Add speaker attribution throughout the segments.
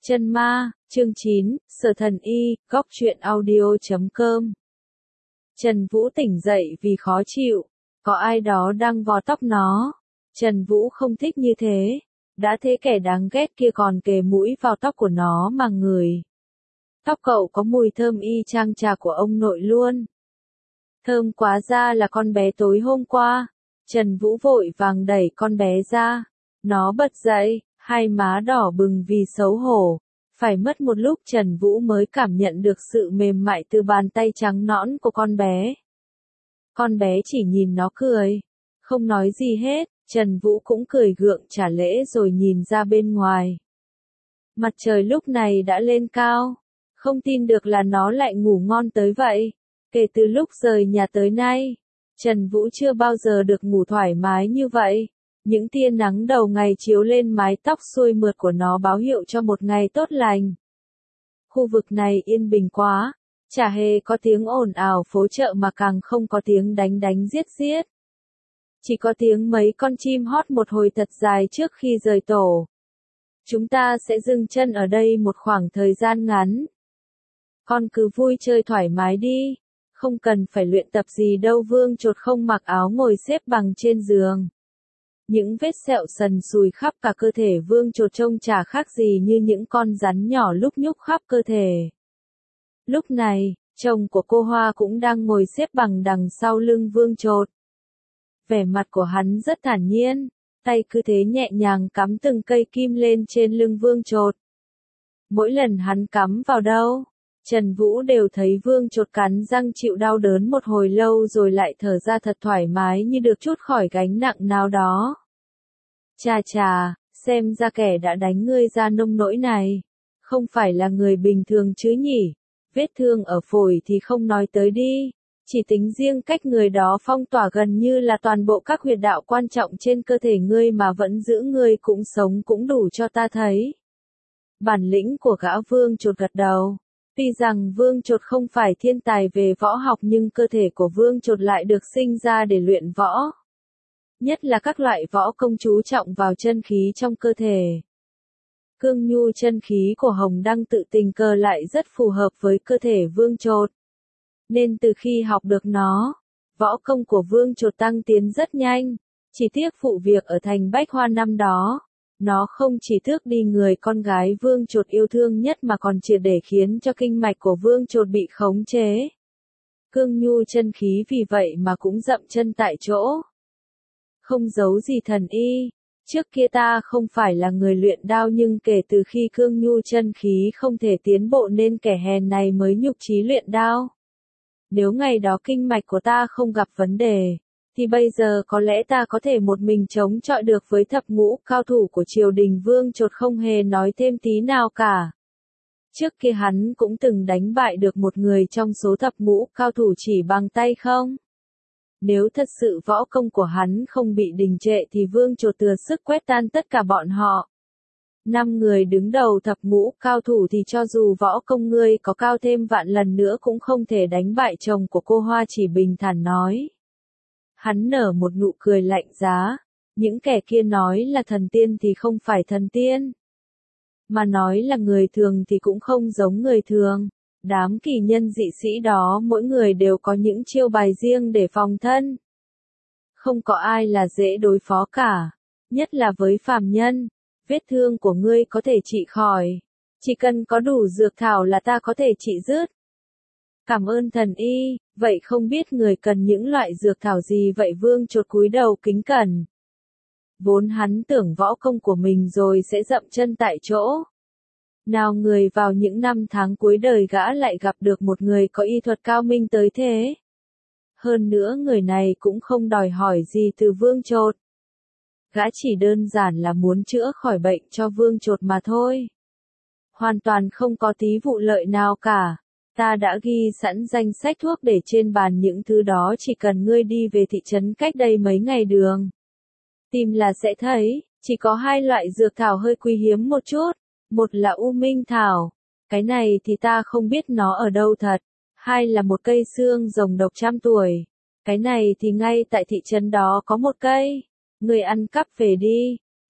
Speaker 1: Chân ma, chương 9, Sở Thần Y, góc truyện audio.com. Trần Vũ tỉnh dậy vì khó chịu, có ai đó đang vò tóc nó. Trần Vũ không thích như thế, đã thế kẻ đáng ghét kia còn kề mũi vào tóc của nó mà ngửi. Tóc cậu có mùi thơm y chang trà của ông nội luôn. Thơm quá, ra là con bé tối hôm qua. Trần Vũ vội vàng đẩy con bé ra. Nó bật dậy, hai má đỏ bừng vì xấu hổ. Phải mất một lúc Trần Vũ mới cảm nhận được sự mềm mại từ bàn tay trắng nõn của con bé. Con bé chỉ nhìn nó cười, không nói gì hết. Trần Vũ cũng cười gượng trả lễ rồi nhìn ra bên ngoài. Mặt trời lúc này đã lên cao. Không tin được là nó lại ngủ ngon tới vậy. Kể từ lúc rời nhà tới nay, Trần Vũ chưa bao giờ được ngủ thoải mái như vậy. Những tia nắng đầu ngày chiếu lên mái tóc xuôi mượt của nó báo hiệu cho một ngày tốt lành. Khu vực này yên bình quá, chả hề có tiếng ồn ào phố chợ mà càng không có tiếng đánh đánh giết giết. Chỉ có tiếng mấy con chim hót một hồi thật dài trước khi rời tổ. Chúng ta sẽ dừng chân ở đây một khoảng thời gian ngắn. Con cứ vui chơi thoải mái đi, không cần phải luyện tập gì đâu. Vương Chột không mặc áo ngồi xếp bằng trên giường. Những vết sẹo sần sùi khắp cả cơ thể Vương Chột trông chả khác gì như những con rắn nhỏ lúc nhúc khắp cơ thể. Lúc này, chồng của cô Hoa cũng đang ngồi xếp bằng đằng sau lưng Vương Chột. Vẻ mặt của hắn rất thản nhiên, tay cứ thế nhẹ nhàng cắm từng cây kim lên trên lưng Vương Chột. Mỗi lần hắn cắm vào đâu, Trần Vũ đều thấy Vương Chột cắn răng chịu đau đớn một hồi lâu rồi lại thở ra thật thoải mái như được trút khỏi gánh nặng nào đó. Chà chà, xem ra kẻ đã đánh ngươi ra nông nỗi này không phải là người bình thường chứ nhỉ. Vết thương ở phổi thì không nói tới đi, chỉ tính riêng cách người đó phong tỏa gần như là toàn bộ các huyệt đạo quan trọng trên cơ thể ngươi mà vẫn giữ ngươi cũng sống cũng đủ cho ta thấy. Bản lĩnh của gã Vương Chột gật đầu. Tuy rằng Vương Chột không phải thiên tài về võ học nhưng cơ thể của Vương Chột lại được sinh ra để luyện võ. Nhất là các loại võ công chú trọng vào chân khí trong cơ thể. Cương nhu chân khí của Hồng Đăng tự tình cờ lại rất phù hợp với cơ thể Vương Chột. Nên từ khi học được nó, võ công của Vương Chột tăng tiến rất nhanh. Chỉ tiếc vụ việc ở thành Bách Hoa năm đó, nó không chỉ tước đi người con gái Vương Chột yêu thương nhất mà còn triệt để khiến cho kinh mạch của Vương Chột bị khống chế. Cương nhu chân khí vì vậy mà cũng dậm chân tại chỗ. Không giấu gì thần y, trước kia ta không phải là người luyện đao nhưng kể từ khi cương nhu chân khí không thể tiến bộ nên kẻ hèn này mới nhục chí luyện đao. Nếu ngày đó kinh mạch của ta không gặp vấn đề, thì bây giờ có lẽ ta có thể một mình chống chọi được với thập ngũ cao thủ của triều đình. Vương Chột không hề nói thêm tí nào cả. Trước kia hắn cũng từng đánh bại được một người trong số thập ngũ cao thủ chỉ bằng tay không. Nếu thật sự võ công của hắn không bị đình trệ thì Vương Chột thừa sức quét tan tất cả bọn họ. 5 người đứng đầu thập ngũ cao thủ thì cho dù võ công ngươi có cao thêm vạn lần nữa cũng không thể đánh bại chồng của cô Hoa, chỉ bình thản nói. Hắn nở một nụ cười lạnh giá. Những kẻ kia nói là thần tiên thì không phải thần tiên. Mà nói là người thường thì cũng không giống người thường. Đám kỳ nhân dị sĩ đó mỗi người đều có những chiêu bài riêng để phòng thân. Không có ai là dễ đối phó cả. Nhất là với phàm nhân. Vết thương của ngươi có thể trị khỏi. Chỉ cần có đủ dược thảo là ta có thể trị dứt. Cảm ơn thần y, vậy không biết người cần những loại dược thảo gì vậy? Vương Chột cúi đầu kính cẩn. Vốn hắn tưởng võ công của mình rồi sẽ dậm chân tại chỗ. Nào người vào những năm tháng cuối đời gã lại gặp được một người có y thuật cao minh tới thế. Hơn nữa người này cũng không đòi hỏi gì từ Vương Chột. Gã chỉ đơn giản là muốn chữa khỏi bệnh cho Vương Chột mà thôi. Hoàn toàn không có tí vụ lợi nào cả. Ta đã ghi sẵn danh sách thuốc để trên bàn, những thứ đó chỉ cần ngươi đi về thị trấn cách đây mấy ngày đường. Tìm là sẽ thấy, chỉ có 2 loại dược thảo hơi quý hiếm một chút. Một là U Minh Thảo, cái này thì ta không biết nó ở đâu thật. 2 là một cây xương rồng độc 100 tuổi. Cái này thì ngay tại thị trấn đó có một cây. Ngươi ăn cắp về đi.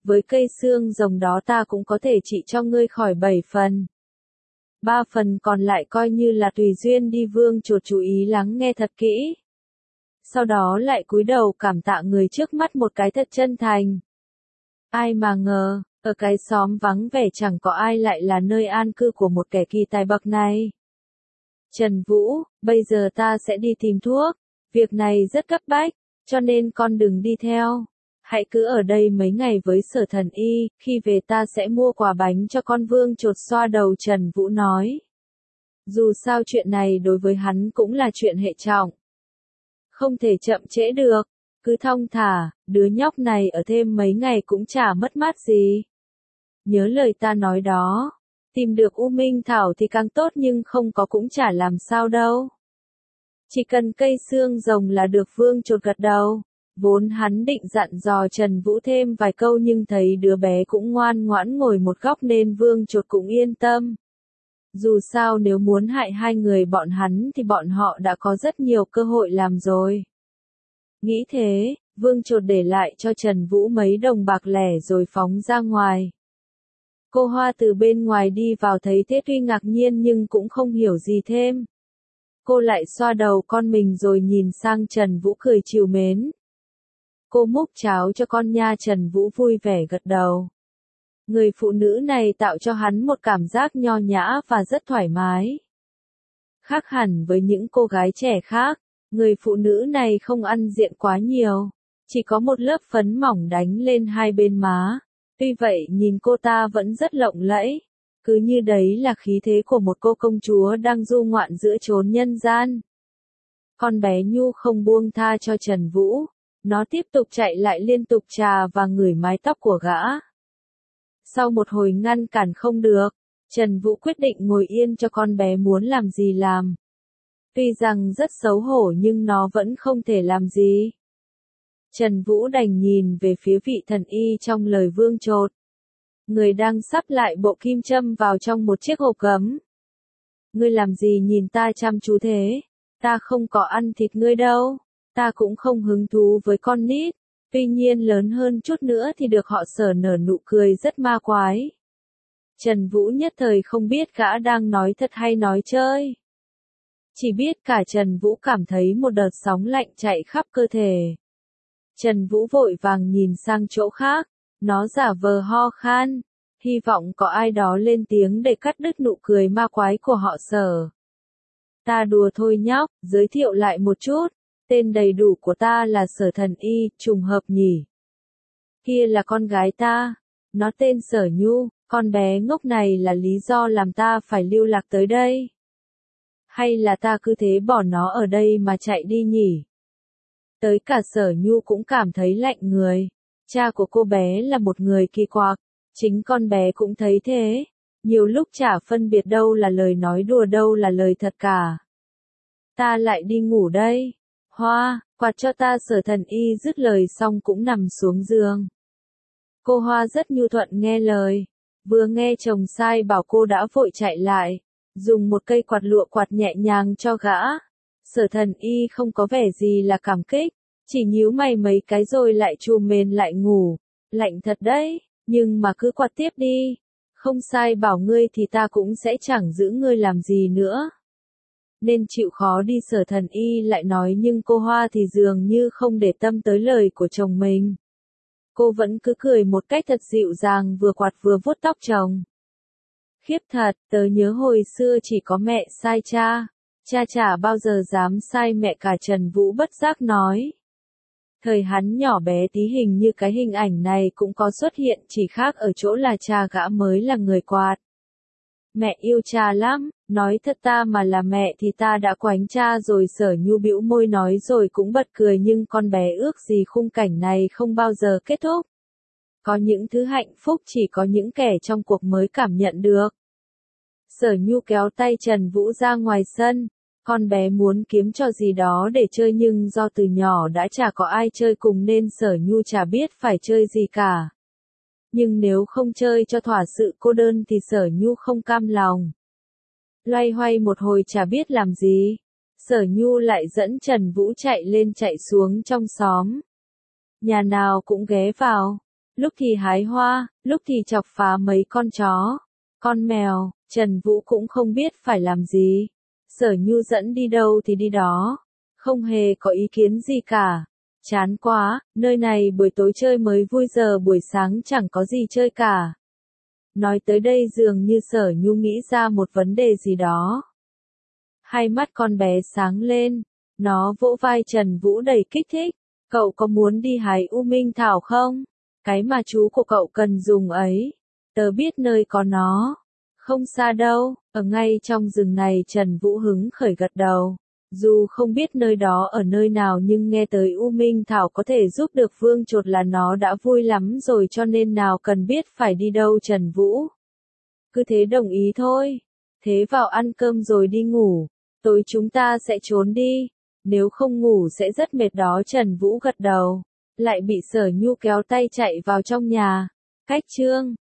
Speaker 1: với cây xương rồng đó ta cũng có thể trị cho ngươi khỏi 7 phần. 3 phần còn lại coi như là tùy duyên đi. Vương Chột chú ý lắng nghe thật kỹ. Sau đó lại cúi đầu cảm tạ người trước mắt một cái thật chân thành. Ai mà ngờ, ở cái xóm vắng vẻ chẳng có ai lại là nơi an cư của một kẻ kỳ tài bậc này. Trần Vũ, bây giờ ta sẽ đi tìm thuốc. Việc này rất cấp bách, cho nên con đừng đi theo. Hãy cứ ở đây mấy ngày với Sở Thần Y, khi về ta sẽ mua quà bánh cho con. Vương Chột xoa đầu Trần Vũ nói. Dù sao chuyện này đối với hắn cũng là chuyện hệ trọng. Không thể chậm trễ được, cứ thong thả, đứa nhóc này ở thêm mấy ngày cũng chả mất mát gì. Nhớ lời ta nói đó, tìm được U Minh Thảo thì càng tốt nhưng không có cũng chả làm sao đâu. Chỉ cần cây xương rồng là được. Vương Chột gật đầu. Vốn hắn định dặn dò Trần Vũ thêm vài câu nhưng thấy đứa bé cũng ngoan ngoãn ngồi một góc nên Vương Chột cũng yên tâm. Dù sao nếu muốn hại hai người bọn hắn thì bọn họ đã có rất nhiều cơ hội làm rồi. Nghĩ thế, Vương Chột để lại cho Trần Vũ mấy đồng bạc lẻ rồi phóng ra ngoài. Cô Hoa từ bên ngoài đi vào thấy thế tuy ngạc nhiên nhưng cũng không hiểu gì thêm. Cô lại xoa đầu con mình rồi nhìn sang Trần Vũ cười trìu mến. Cô múc cháo cho con nha. Trần Vũ vui vẻ gật đầu. Người phụ nữ này tạo cho hắn một cảm giác nho nhã và rất thoải mái. Khác hẳn với những cô gái trẻ khác, người phụ nữ này không ăn diện quá nhiều, chỉ có một lớp phấn mỏng đánh lên hai bên má. Tuy vậy nhìn cô ta vẫn rất lộng lẫy, cứ như đấy là khí thế của một cô công chúa đang du ngoạn giữa chốn nhân gian. Con bé Nhu không buông tha cho Trần Vũ, nó tiếp tục chạy lại liên tục chà và ngửi mái tóc của gã. Sau một hồi ngăn cản không được, Trần Vũ quyết định ngồi yên cho con bé muốn làm gì làm. Tuy rằng rất xấu hổ nhưng nó vẫn không thể làm gì. Trần Vũ đành nhìn về phía vị thần y trong lời Vương Chột. Người đang sắp lại bộ kim châm vào trong một chiếc hộp gấm. Ngươi làm gì nhìn ta chăm chú thế? Ta không có ăn thịt ngươi đâu. Ta cũng không hứng thú với con nít. Tuy nhiên lớn hơn chút nữa thì được họ Sở nở nụ cười rất ma quái. Trần Vũ nhất thời không biết gã đang nói thật hay nói chơi. Chỉ biết cả Trần Vũ cảm thấy một đợt sóng lạnh chạy khắp cơ thể. Trần Vũ vội vàng nhìn sang chỗ khác, nó giả vờ ho khan, hy vọng có ai đó lên tiếng để cắt đứt nụ cười ma quái của họ Sở. Ta đùa thôi nhóc, giới thiệu lại một chút, tên đầy đủ của ta là Sở Thần Y, trùng hợp nhỉ. Kia là con gái ta, nó tên Sở Nhu, con bé ngốc này là lý do làm ta phải lưu lạc tới đây. Hay là ta cứ thế bỏ nó ở đây mà chạy đi nhỉ? Tới cả Sở Nhu cũng cảm thấy lạnh người. Cha của cô bé là một người kỳ quặc, chính con bé cũng thấy thế. Nhiều lúc chả phân biệt đâu là lời nói đùa đâu là lời thật cả. Ta lại đi ngủ đây. Hoa, quạt cho ta. Sở Thần Y dứt lời xong cũng nằm xuống giường. Cô Hoa rất nhu thuận nghe lời. Vừa nghe chồng sai bảo cô đã vội chạy lại, dùng một cây quạt lụa quạt nhẹ nhàng cho gã. Sở Thần Y không có vẻ gì là cảm kích, chỉ nhíu mày mấy cái rồi lại chùm mền lại ngủ. Lạnh thật đấy, nhưng mà cứ quạt tiếp đi. Không sai bảo ngươi thì ta cũng sẽ chẳng giữ ngươi làm gì nữa. Nên chịu khó đi. Sở Thần Y lại nói nhưng cô Hoa thì dường như không để tâm tới lời của chồng mình. Cô vẫn cứ cười một cách thật dịu dàng vừa quạt vừa vuốt tóc chồng. Khiếp thật, tớ nhớ hồi xưa chỉ có mẹ sai cha. Cha chả bao giờ dám sai mẹ cả. Trần Vũ bất giác nói. Thời hắn nhỏ bé tí hình như cái hình ảnh này cũng có xuất hiện, chỉ khác ở chỗ là cha gã mới là người quạt. Mẹ yêu cha lắm, nói thật ta mà là mẹ thì ta đã quánh cha rồi. Sở Nhu bĩu môi nói rồi cũng bật cười nhưng con bé ước gì khung cảnh này không bao giờ kết thúc. Có những thứ hạnh phúc chỉ có những kẻ trong cuộc mới cảm nhận được. Sở Nhu kéo tay Trần Vũ ra ngoài sân. Con bé muốn kiếm trò gì đó để chơi nhưng do từ nhỏ đã chả có ai chơi cùng nên Sở Nhu chả biết phải chơi gì cả. Nhưng nếu không chơi cho thỏa sự cô đơn thì Sở Nhu không cam lòng. Loay hoay một hồi chả biết làm gì, Sở Nhu lại dẫn Trần Vũ chạy lên chạy xuống trong xóm. Nhà nào cũng ghé vào. lúc thì hái hoa, lúc thì chọc phá mấy con chó, con mèo, Trần Vũ cũng không biết phải làm gì. Sở Nhu dẫn đi đâu thì đi đó, không hề có ý kiến gì cả. Chán quá, nơi này buổi tối chơi mới vui giờ buổi sáng chẳng có gì chơi cả. Nói tới đây dường như Sở Nhu nghĩ ra một vấn đề gì đó. Hai mắt con bé sáng lên, nó vỗ vai Trần Vũ đầy kích thích. Cậu có muốn đi hái U Minh Thảo không? Cái mà chú của cậu cần dùng ấy. Tớ biết nơi có nó. Không xa đâu, ở ngay trong rừng này. Trần Vũ hứng khởi gật đầu. Dù không biết nơi đó ở nơi nào nhưng nghe tới U Minh Thảo có thể giúp được Vương Chột là nó đã vui lắm rồi, cho nên nào cần biết phải đi đâu. Trần Vũ cứ thế đồng ý thôi. Thế vào ăn cơm rồi đi ngủ. Tối chúng ta sẽ trốn đi. Nếu không ngủ sẽ rất mệt đó. Trần Vũ gật đầu. Lại bị Sở Nhu kéo tay chạy vào trong nhà. Cách chương